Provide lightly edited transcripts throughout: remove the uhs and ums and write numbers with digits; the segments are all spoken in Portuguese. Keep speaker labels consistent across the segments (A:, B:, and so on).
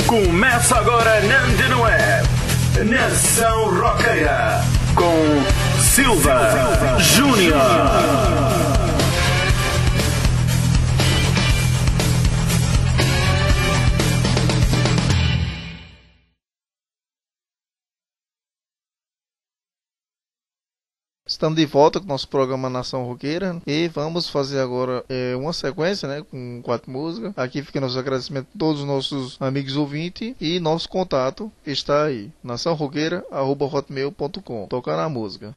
A: Começa agora na Antena Web, Nação Roqueira, com Silva Júnior.
B: Estamos de volta com o nosso programa Nação Roqueira e vamos fazer agora uma sequência, né, com 4 músicas. Aqui fica nosso agradecimento a todos os nossos amigos ouvintes e nosso contato está aí, naçãoroqueira@hotmail.com. Tocar na música.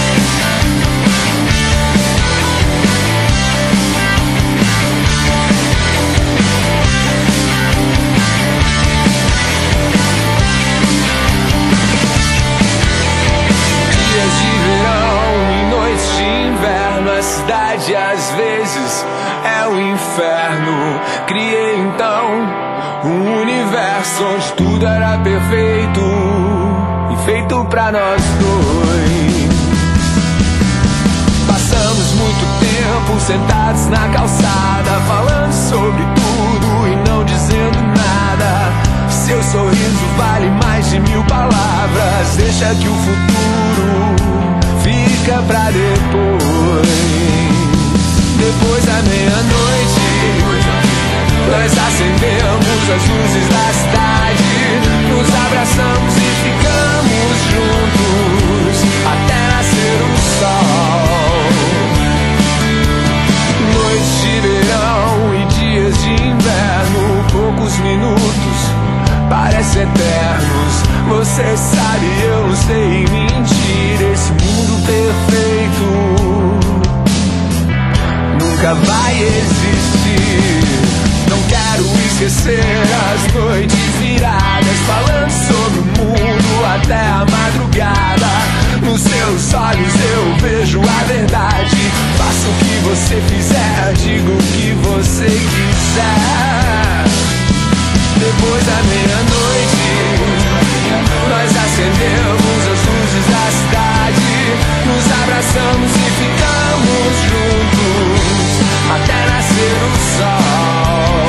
C: Dias de verão e noites de inverno, a cidade às vezes é o inferno. Criei então um universo onde tudo era perfeito e feito pra nós dois. Passamos muito tempo sentados na calçada, falando sobre tudo e não dizendo nada. Seu sorriso vale mais de 1000 palavras. Deixa que o futuro fica pra depois. Depois da meia-noite, nós acendemos as luzes da cidade, nos abraçamos e ficamos juntos até nascer o sol. Noites de verão e dias de inverno, poucos minutos parecem eternos. Você sabe, eu não sei mentir. Esse mundo perfeito nunca vai existir. Não quero esquecer as noites viradas, falando sobre o mundo até a madrugada. Nos seus olhos eu vejo a verdade. Faça o que você fizer, diga o que você quiser. Depois da meia-noite, nós acendemos as luzes da cidade, nos abraçamos e ficamos juntos até nascer o sol.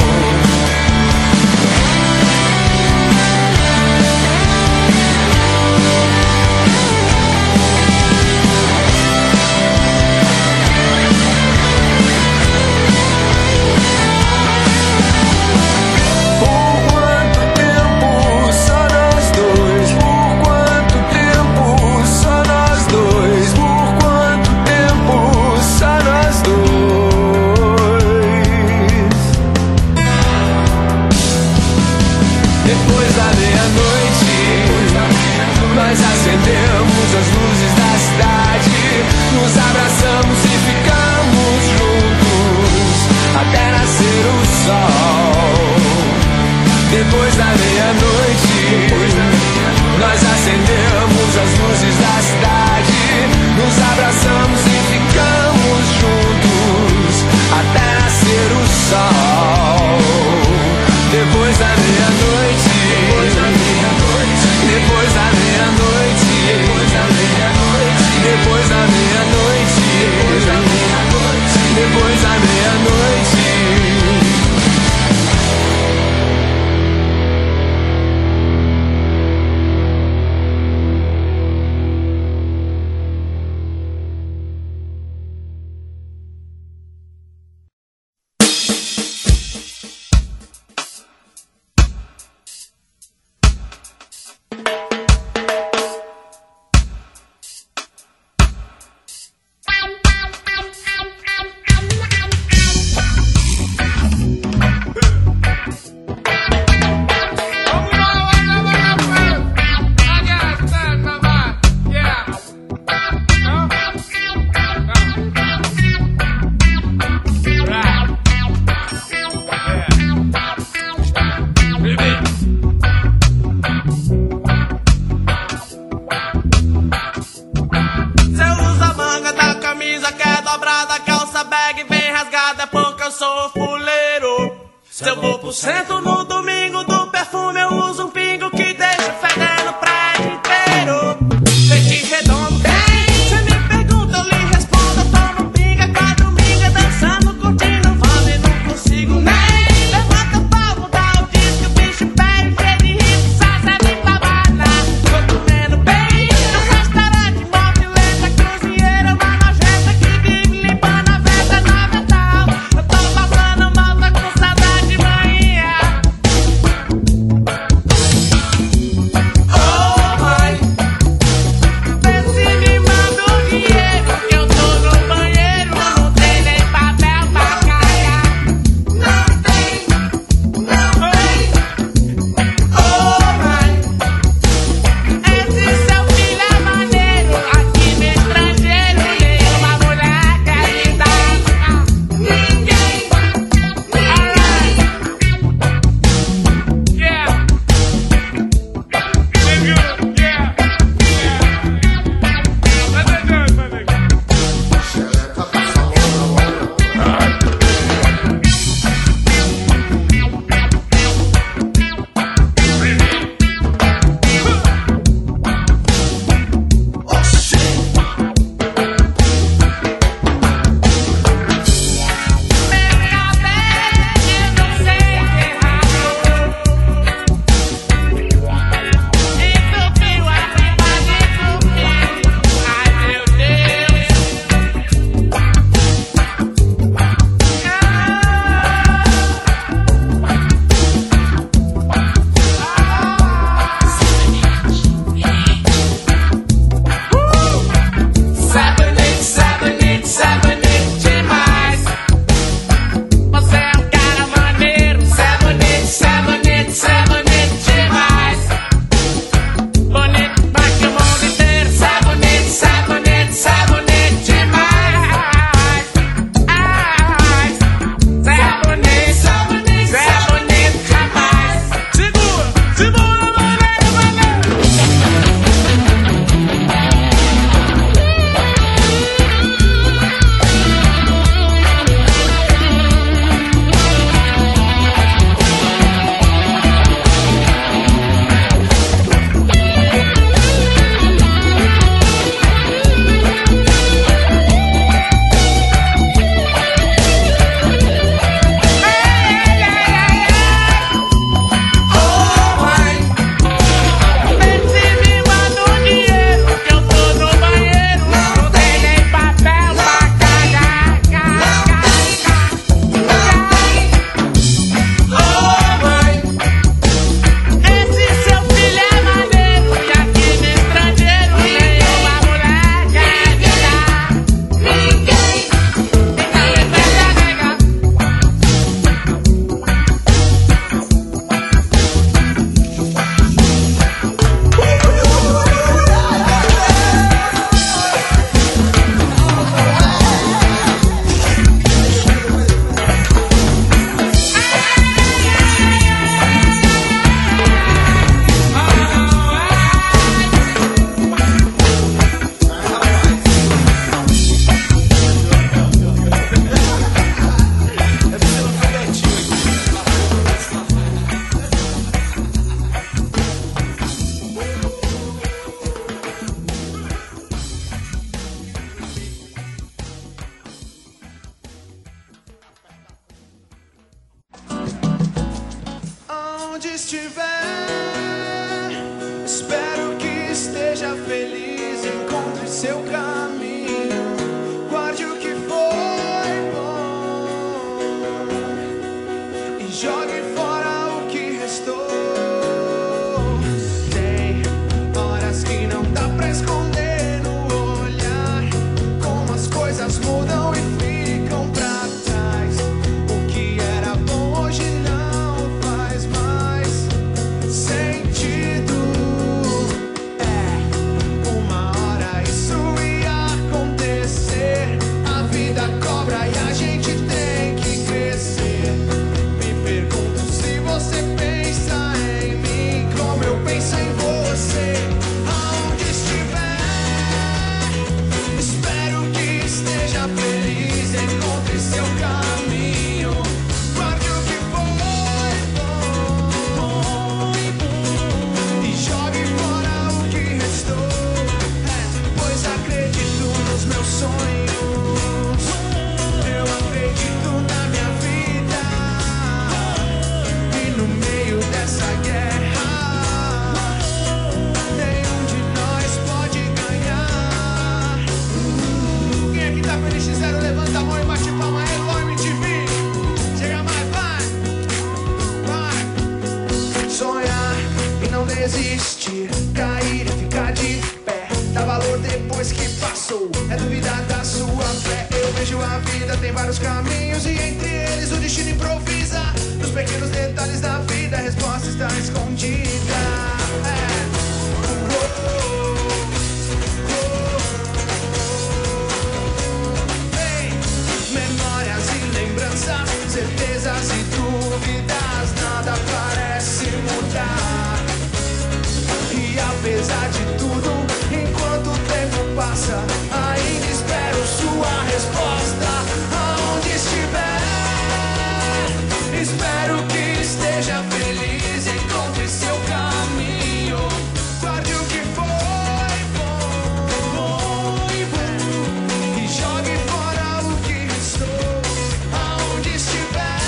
C: Nós acendemos as luzes da cidade, nos abraçamos e ficamos juntos até nascer o sol. Depois da meia-noite, nós acendemos as luzes da cidade, nos abraçamos e ficamos juntos até nascer o sol. Depois da meia-noite, depois da meia-noite, depois da meia-noite, depois da meia-noite, depois da meia-noite. Aonde estiver, espero que esteja feliz, encontre seu caminho, guarde o que foi bom e jogue fora o que restou. Tem horas que não dá pra esconder no olhar, como as coisas mudam e ficam pra trás. O que era bom hoje não faz mais sentido. Uma hora isso ia acontecer. A vida cobra e a gente tem que crescer. Me pergunto se você pensa em mim como eu penso em você. Aonde estiver, espero que esteja feliz, encontre seu caminho, guarde o que foi bom e jogue fora o que restou. Pois acredito nos meus sonhos, eu acredito na minha vida, e no meio dessa guerra nenhum de nós pode ganhar. Quem aqui tá feliz, zero, levanta a mão e bate palma aí, vai MTV. Chega mais, vai. Sonhar e não desistir, cair e ficar de pé, dá valor depois que passou, é duvidar da sua fé. Eu vejo a vida, tem vários caminhos e entre eles o destino improvisa. Nos pequenos detalhes da vida a resposta está escondida. Vem, memórias e lembranças, certezas e dúvidas, nada parece mudar. E apesar de tudo, enquanto o tempo passa, ainda espero sua resposta. Aonde estiver, espero que esteja feliz, encontre seu caminho, guarde o que foi bom e jogue fora o que restou. Aonde estiver,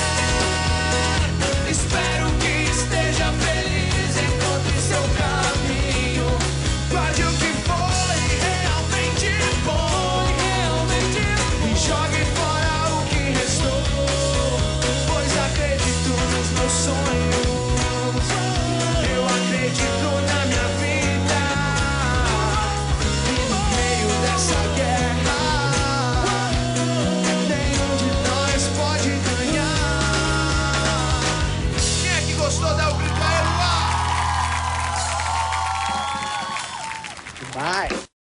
C: espero que esteja feliz, encontre seu caminho, guarde o que foi realmente bom e jogue fora o que restou. Pois acredito nos meus sonhos, eu acredito na minha vida, e no meio dessa guerra nenhum de nós pode ganhar. Quem é que gostou? Dá o grito aí, Luar!
D: Vai.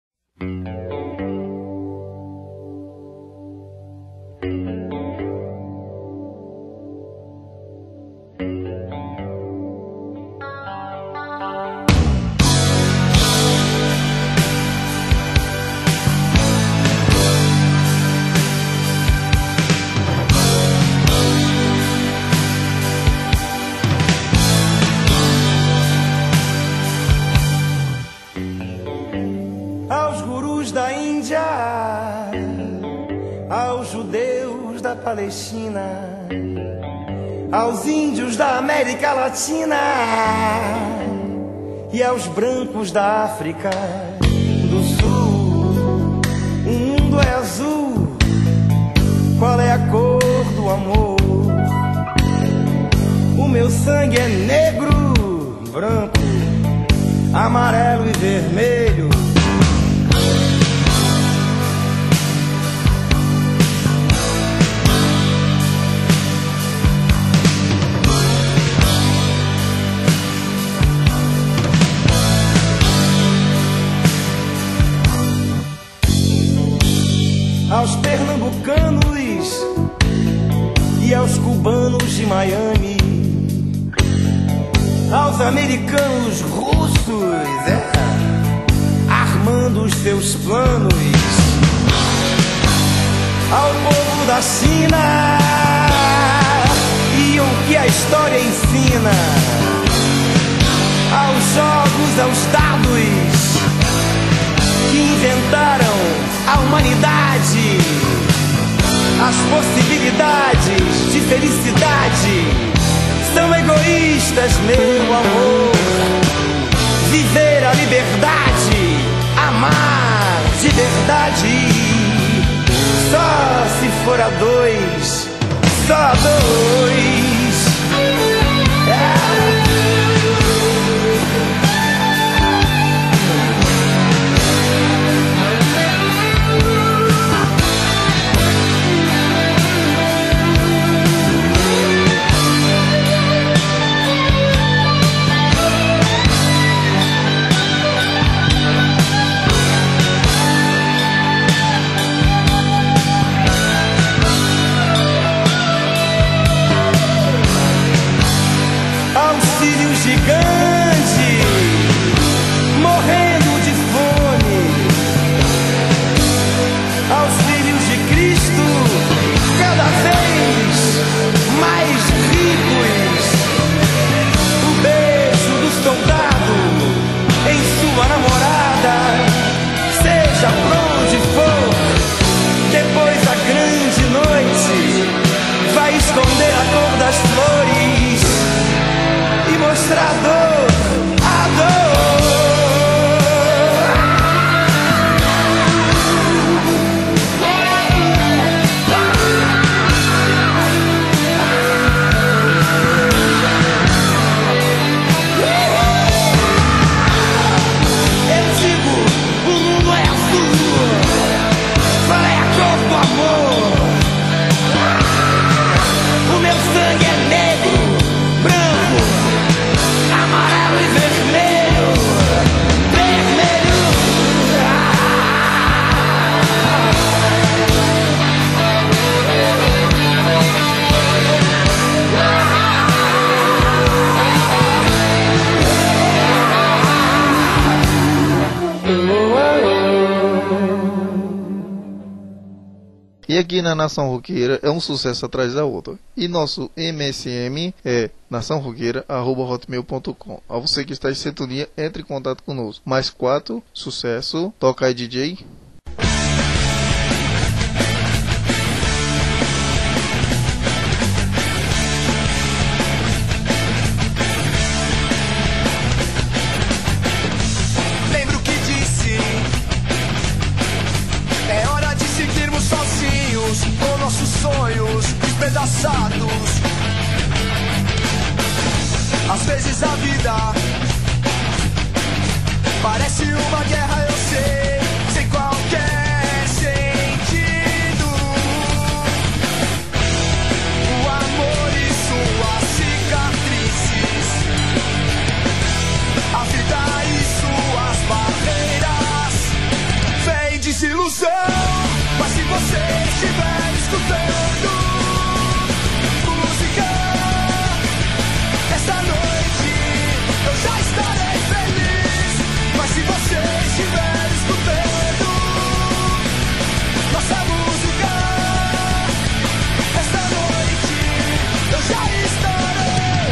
C: Aos gurus da Índia, aos judeus da Palestina, aos índios da América Latina e aos brancos da África do Sul. O mundo é azul, qual é a cor do amor? O meu sangue é negro, branco, amarelo e vermelho. Aos pernambucanos e aos cubanos de Miami, aos americanos russos, armando os seus planos, ao povo da China e o que a história ensina, aos jogos, aos dados que inventaram a humanidade, as possibilidades de felicidade são egoístas, meu amor. Viver a liberdade, amar de verdade, só se for a dois, só a dois. Gigante, morrendo de fome, aos filhos de Cristo, cada vez mais ricos. O beijo do soldado em sua namorada, seja por onde for, depois da grande noite, vai esconder a cor das flores e mostrar a dor, a dor. Eu digo, o mundo é azul, qual é a cor do amor? O meu sangue é negro, branco, amarelo e vermelho, vermelho.
B: E aqui na Nação Roqueira é um sucesso atrás da outra. E nosso MSM é naçãoroqueira@hotmail.com. A você que está em sintonia, entre em contato conosco. Mais 4, sucesso, toca aí, DJ.
C: Lembro que disse, é hora de seguirmos sozinhos, com nossos sonhos despedaçados. Às vezes a vida parece uma guerra, eu sei, sem qualquer sentido. O amor e suas cicatrizes, a vida e suas barreiras, vem desilusão. Mas se você estiver escutando música, esta noite eu já estarei feliz. Mas se você estiver escutando nossa música, esta noite eu já estarei.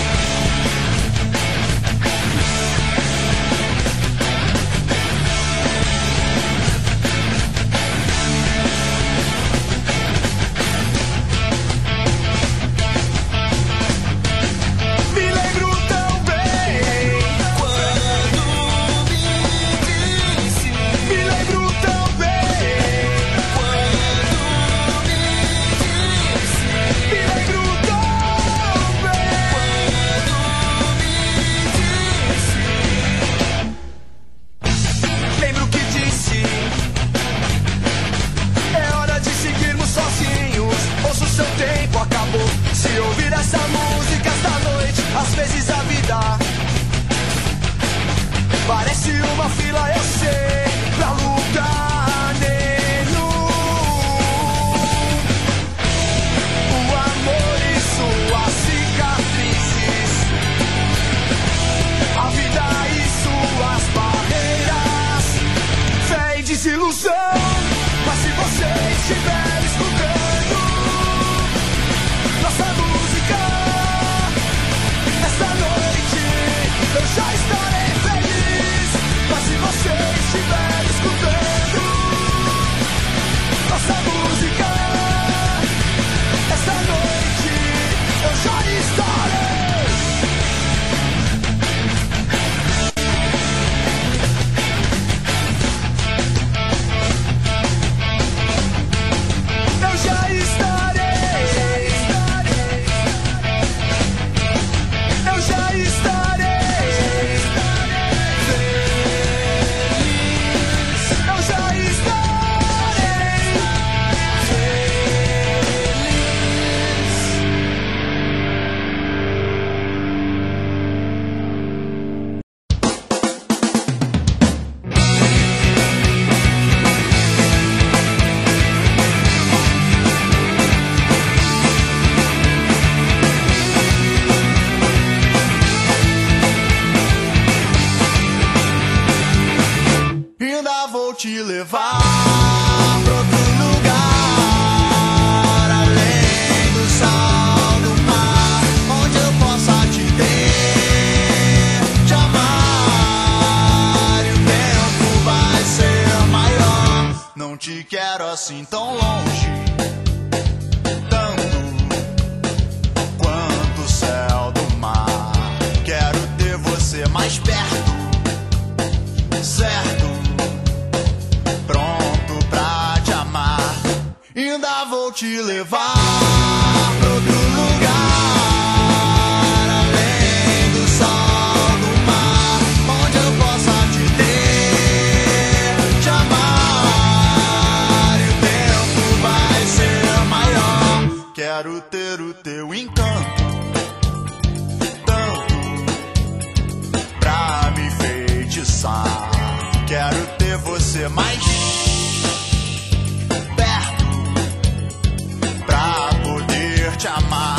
C: Me lembro tão bem quando me disse. Me lembro tão bem quando me disse. Me lembro tão bem quando me disse. Lembro que disse, é hora de seguirmos sozinhos. Ouça o seu tempo acabou. Se ouvir essa música esta noite, às vezes a vida parece uma fila, eu sei, pra lugar nenhum. O amor e suas cicatrizes, a vida e suas barreiras, vem desilusão. Mas se você estiver escutando nossa música, esta noite eu já estarei feliz. Mas se você
E: assim tão longe, tanto quanto o céu do mar. Quero ter você mais perto, certo, pronto pra te amar. Ainda vou te levar pra outro lugar, além do sol do mar, onde eu possa te ter, te amar, e o tempo vai ser maior. Quero ter o teu encanto, tanto pra me enfeitiçar. Quero ter você mais perto pra poder te amar.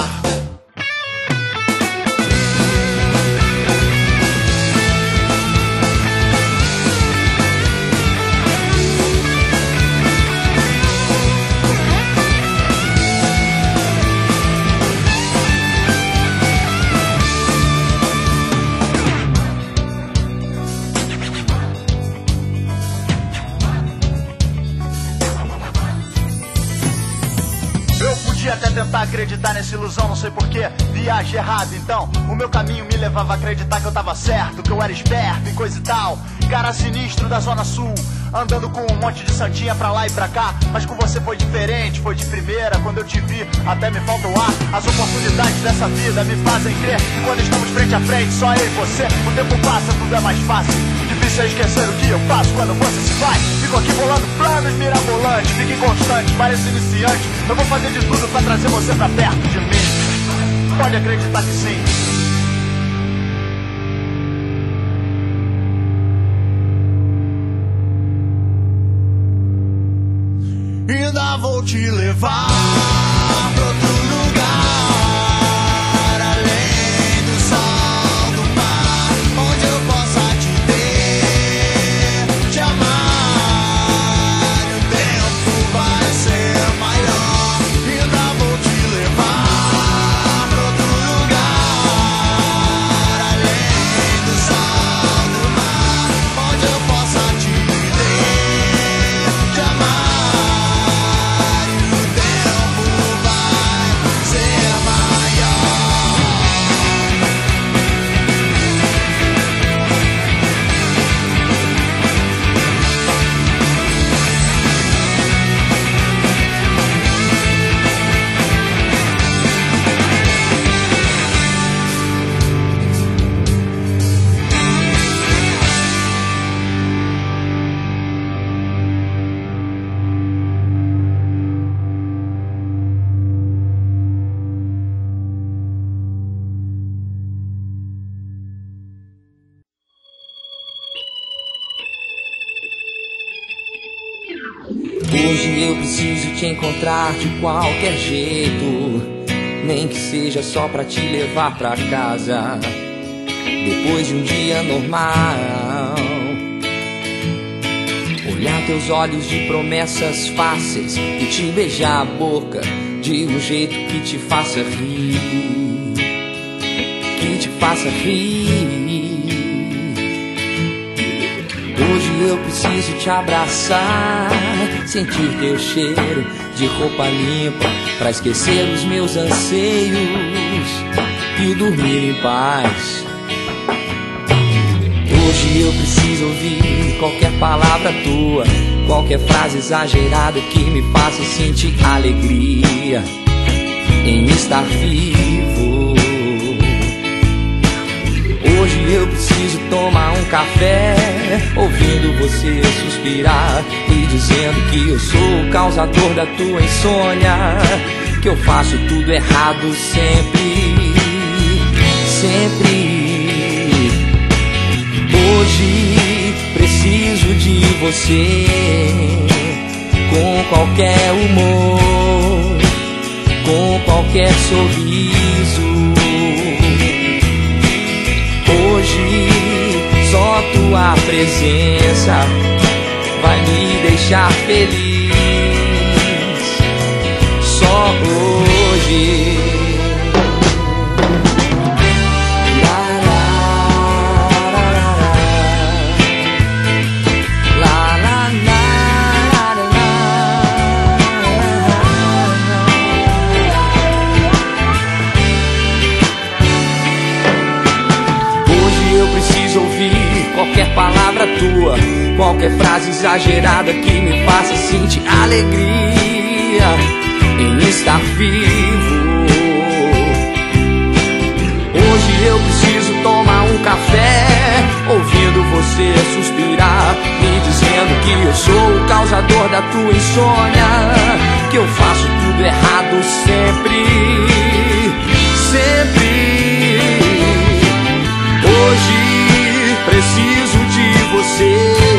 E: Até tentar acreditar nessa ilusão, não sei porquê, viagem errada. Então, o meu caminho me levava a acreditar que eu tava certo, que eu era esperto e coisa e tal. Cara sinistro da Zona Sul, andando com um monte de santinha pra lá e pra cá. Mas com você foi diferente, foi de primeira. Quando eu te vi, até me falta o ar. As oportunidades dessa vida me fazem crer que quando estamos frente a frente, só eu e você, o tempo passa, tudo é mais fácil. Difícil é esquecer o que eu faço quando você se vai. Fico aqui bolando planos mirabolantes, fique constante, parece iniciante. Eu vou fazer de tudo pra trazer você pra perto de mim. Pode acreditar que sim. Ainda vou te levar pra outro lugar, além do sol do mar, onde eu possa te ter, te amar, e o tempo vai ser maior. Ainda vou te levar pra outro lugar, além do sol do mar, onde eu possa te ter, te amar.
C: Hoje eu preciso te encontrar de qualquer jeito, nem que seja só pra te levar pra casa, depois de um dia normal. Olhar teus olhos de promessas fáceis e te beijar a boca de um jeito que te faça rir, que te faça rir. Hoje eu preciso te abraçar, sentir teu cheiro de roupa limpa, pra esquecer os meus anseios e dormir em paz. Hoje eu preciso ouvir qualquer palavra tua, qualquer frase exagerada que me faça sentir alegria em estar vivo. Hoje eu preciso tomar um café, ouvindo você suspirar e dizendo que eu sou o causador da tua insônia, que eu faço tudo errado sempre, sempre. Hoje preciso de você, com qualquer humor, com qualquer sorriso. Hoje só tua presença vai me deixar feliz. Só hoje. tua, qualquer frase exagerada que me faça sentir alegria em estar vivo. Hoje eu preciso tomar um café, ouvindo você suspirar, me dizendo que eu sou o causador da tua insônia, que eu faço tudo errado sempre, sempre. Hoje preciso de você,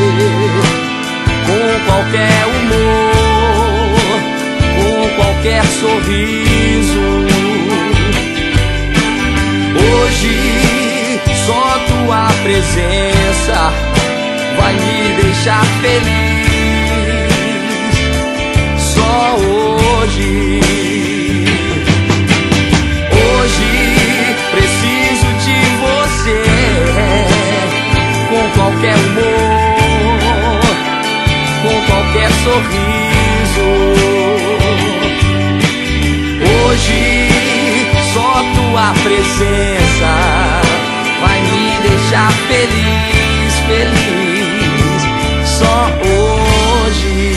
C: com qualquer humor, com qualquer sorriso. Hoje só tua presença vai me deixar feliz. Só hoje. Hoje preciso de você, com qualquer humor, com qualquer sorriso. Hoje só tua presença vai me deixar feliz, feliz. Só hoje.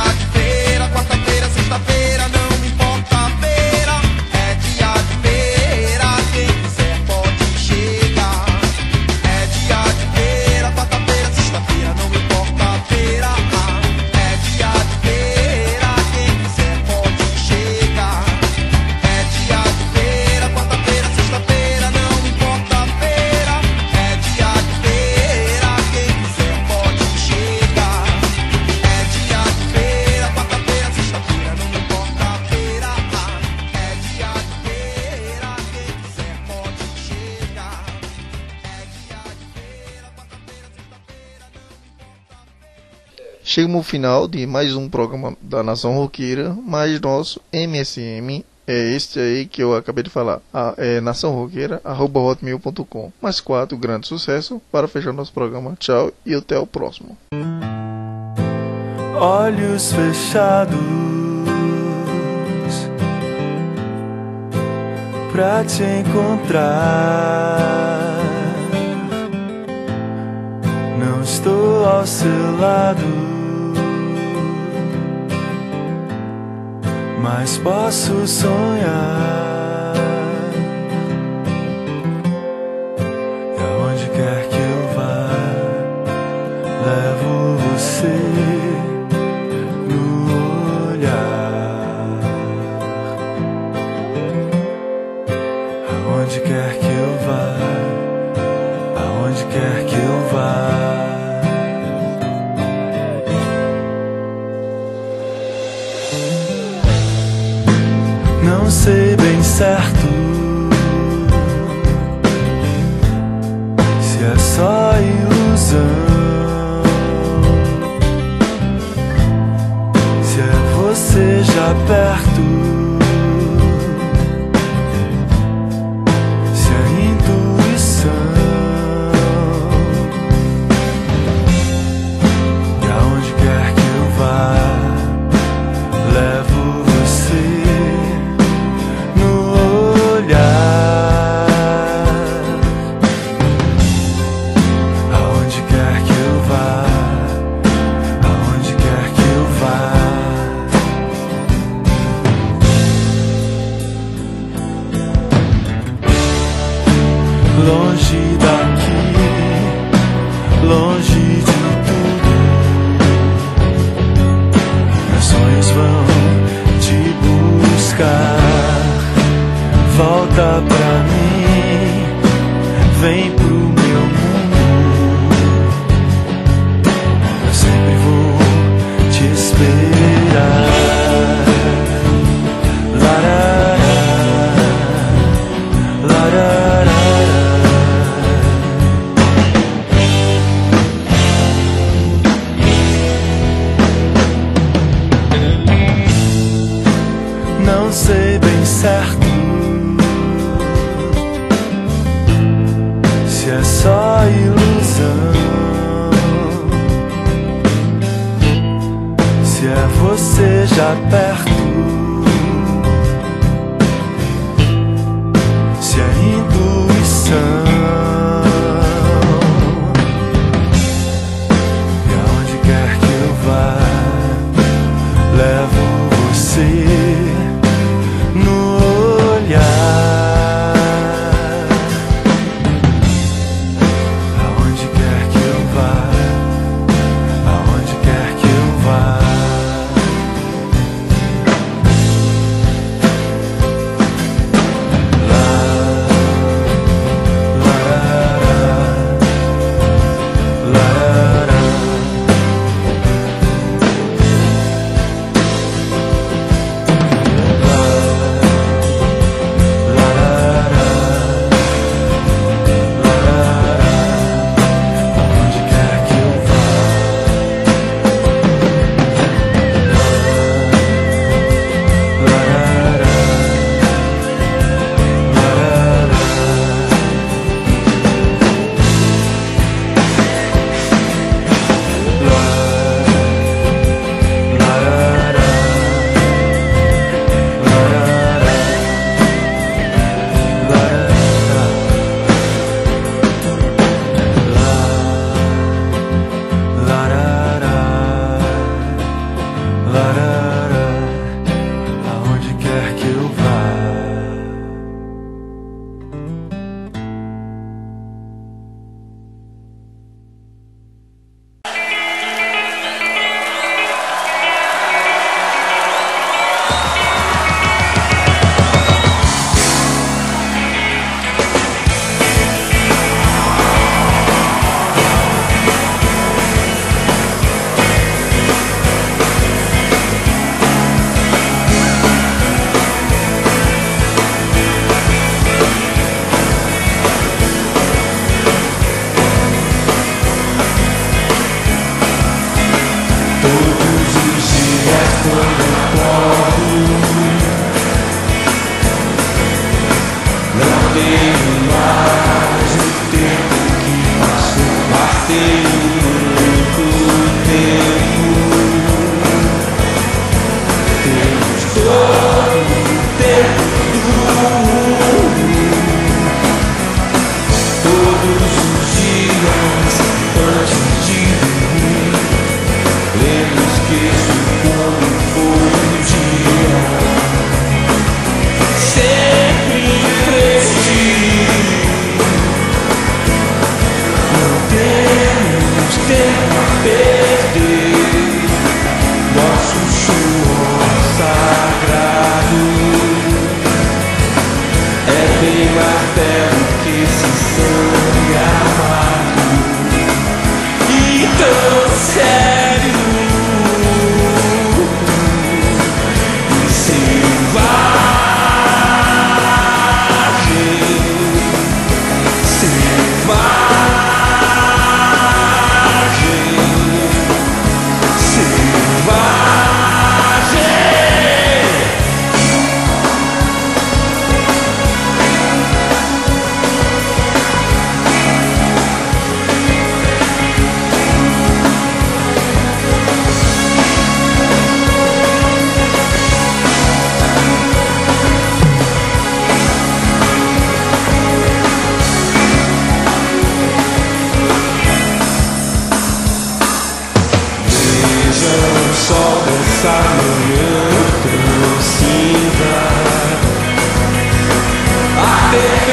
C: Quarta-feira, sexta-feira, não importa a feira. É dia de feira.
B: chegamos ao final de mais um programa da Nação Roqueira, mas nosso MSM é este aí que eu acabei de falar, naçãoroqueira@hotmail.com. Mais 4, grande sucesso para fechar nosso programa. Tchau e até o próximo.
C: Olhos fechados pra te encontrar, não estou ao seu lado, mas posso sonhar. E aonde quer que eu vá, levo você no olhar. Aonde quer que eu vá, aonde quer que eu vá. Não sei bem certo se é só ilusão, se é você já perto, se é intuição. E aonde quer que eu vá, levo você no olhar. Aonde quer que eu vá, aonde quer que eu vá. Longe daqui, longe de tudo, meus sonhos vão te buscar. Volta pra mim, vem pro meu mundo, eu sempre vou te esperar. Larará, larará. Não sei bem certo se é só ilusão, se é você já perto, se é intuição. E aonde quer que eu vá, levo você no olhar. Aonde quer que eu vá, aonde quer que eu vá.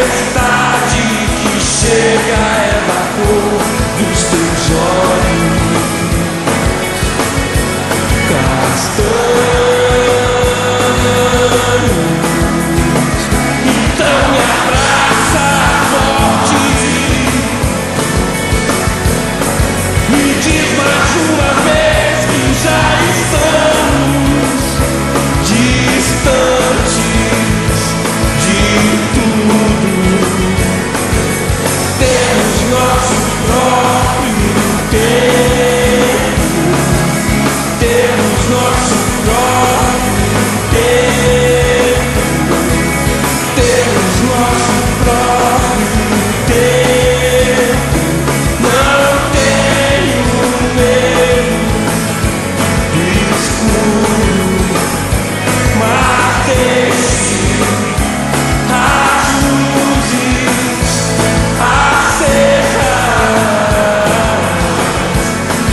C: tempestade que chega é da cor dos teus olhos castanhos. Então me abraça forte, me diz mais uma vez que já estamos distantes de tudo. Temos nosso próprio tempo, temos nosso próprio tempo, temos nosso próprio tempo. Não tenho medo do escuro, mas deixe as luzes acesas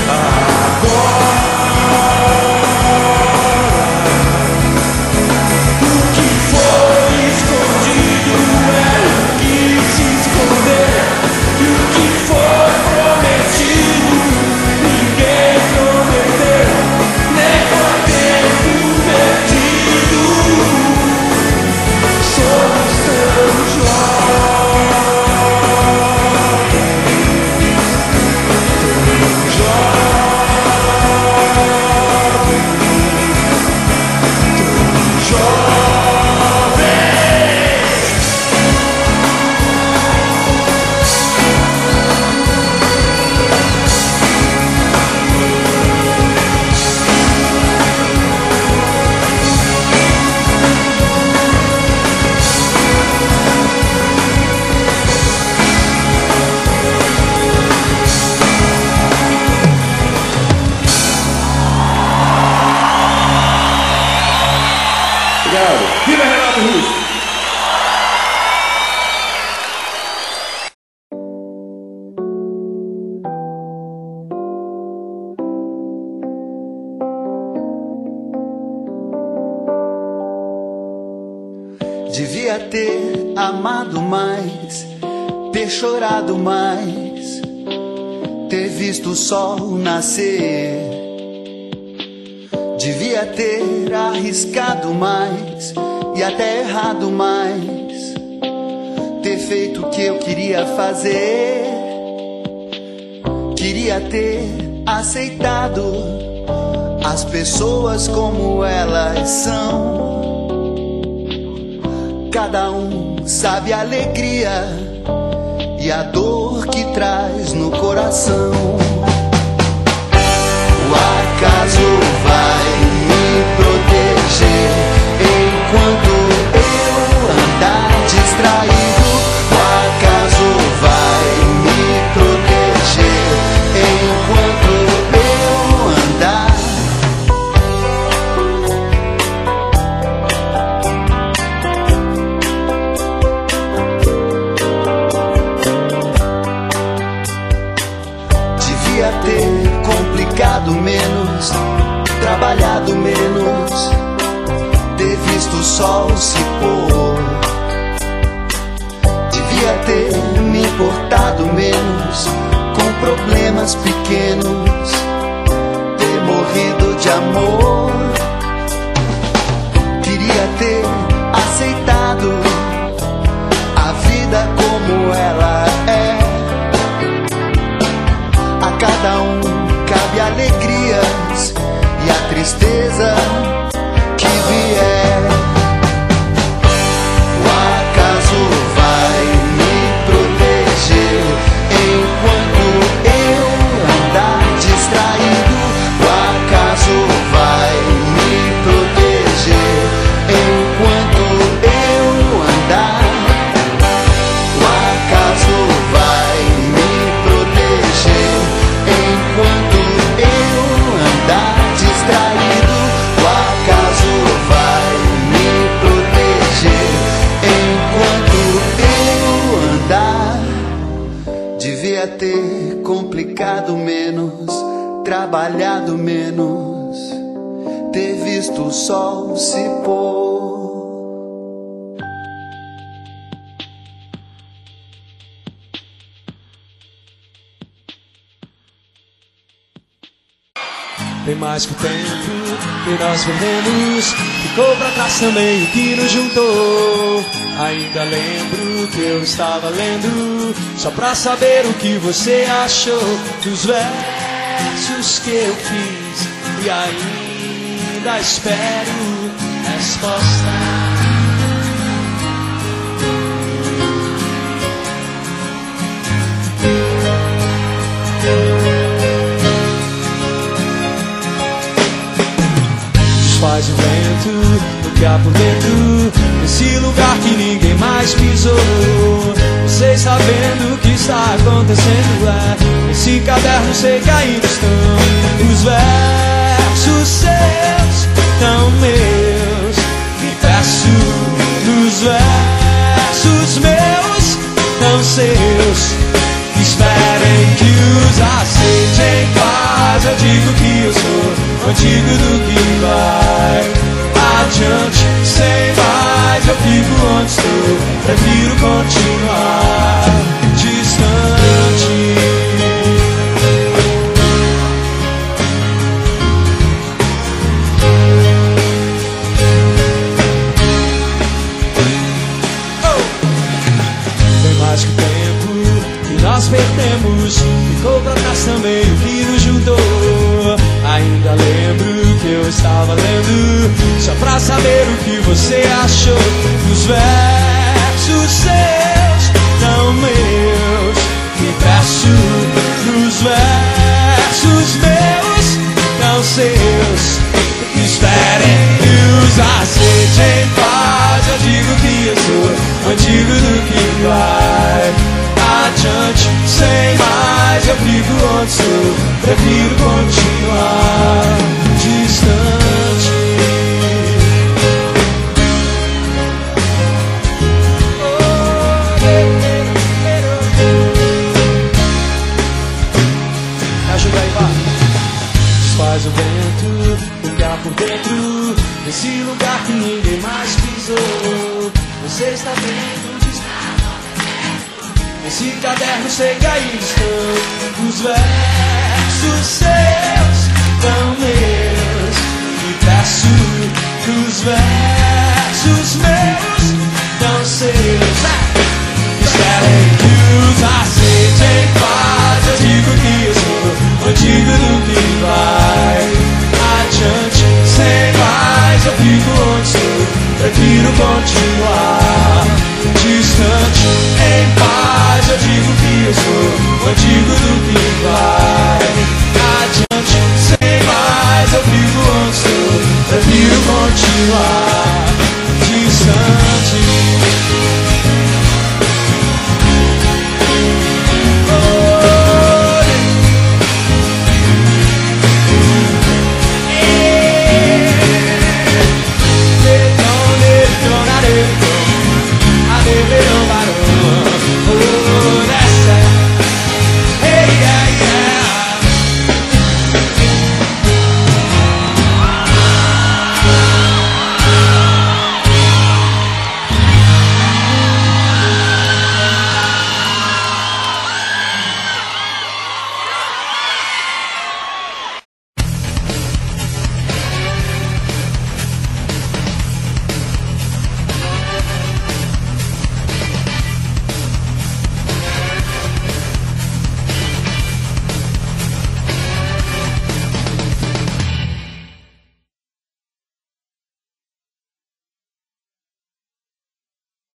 C: agora. O que foi escondido é o que se esconder, e o que foi prometido ninguém prometeu, nem foi tempo perdido. Somos tão jovens, obrigado. Viva Renato Russo!
E: Devia ter amado mais, ter chorado mais, ter visto o sol nascer. Devia ter arriscado mais e até errado mais, ter feito o que eu queria fazer. Queria ter aceitado as pessoas como elas são. Cada um sabe a alegria e a dor que traz no coração. O acaso vai me proteger enquanto eu andar distraído. O acaso vai me proteger enquanto eu andar. Devia ter complicado menos, trabalhado menos, ter visto o sol se pôr. Devia ter me importado menos com problemas pequenos, ter morrido de amor. Queria ter aceitado a vida como ela é. A cada um cabe alegrias e a tristeza que vier. O acaso vai me proteger enquanto eu andar distraído. O acaso vai me proteger enquanto eu andar. O acaso vai me proteger enquanto eu andar distraído. O acaso vai me proteger enquanto eu andar. Devia ter complicado menos, trabalhado menos, ter visto o sol se pôr.
C: Tem mais que o tempo que nós perdemos, ficou pra trás também o que nos juntou. Ainda lembro que eu estava lendo, só pra saber o que você achou dos versos que eu fiz. E ainda espero resposta. Faz o vento tocar por dentro desse lugar que ninguém mais pisou. Você está vendo o que está acontecendo? Nesse caderno sei que ainda estão os versos seus, tão meus. Me peço nos versos meus, tão seus. Esperem que os aceite em paz. Eu digo que eu sou antigo do que vai adiante. Sem mais eu fico onde estou, prefiro continuar distante. Tem mais que o tempo que nós perdemos, ficou pra trás também o que nos juntou. Ainda lembro que eu estava lendo, só pra saber o que você achou dos versos seus, tão meus. Me peço nos versos meus, tão seus. Esperem que os aceite em paz. Eu digo que eu sou antigo do que vai adiante. Sem mais eu fico onde estou, prefiro continuar distante. Me ajuda aí, vai. Desfaz o vento tocar por dentro desse lugar que ninguém mais pisou. Você está vendo? Nesse caderno sei que ainda estão os versos seus, tão meus. Me peço os versos meus, tão seus. Esperem que os aceite em paz. Eu digo que eu sou antigo do que vai adiante. Sem mais eu fico onde estou, prefiro continuar distante. Em paz eu digo que eu sou antigo do que vai adiante. Sem mais eu fico onde estou, prefiro continuar distante.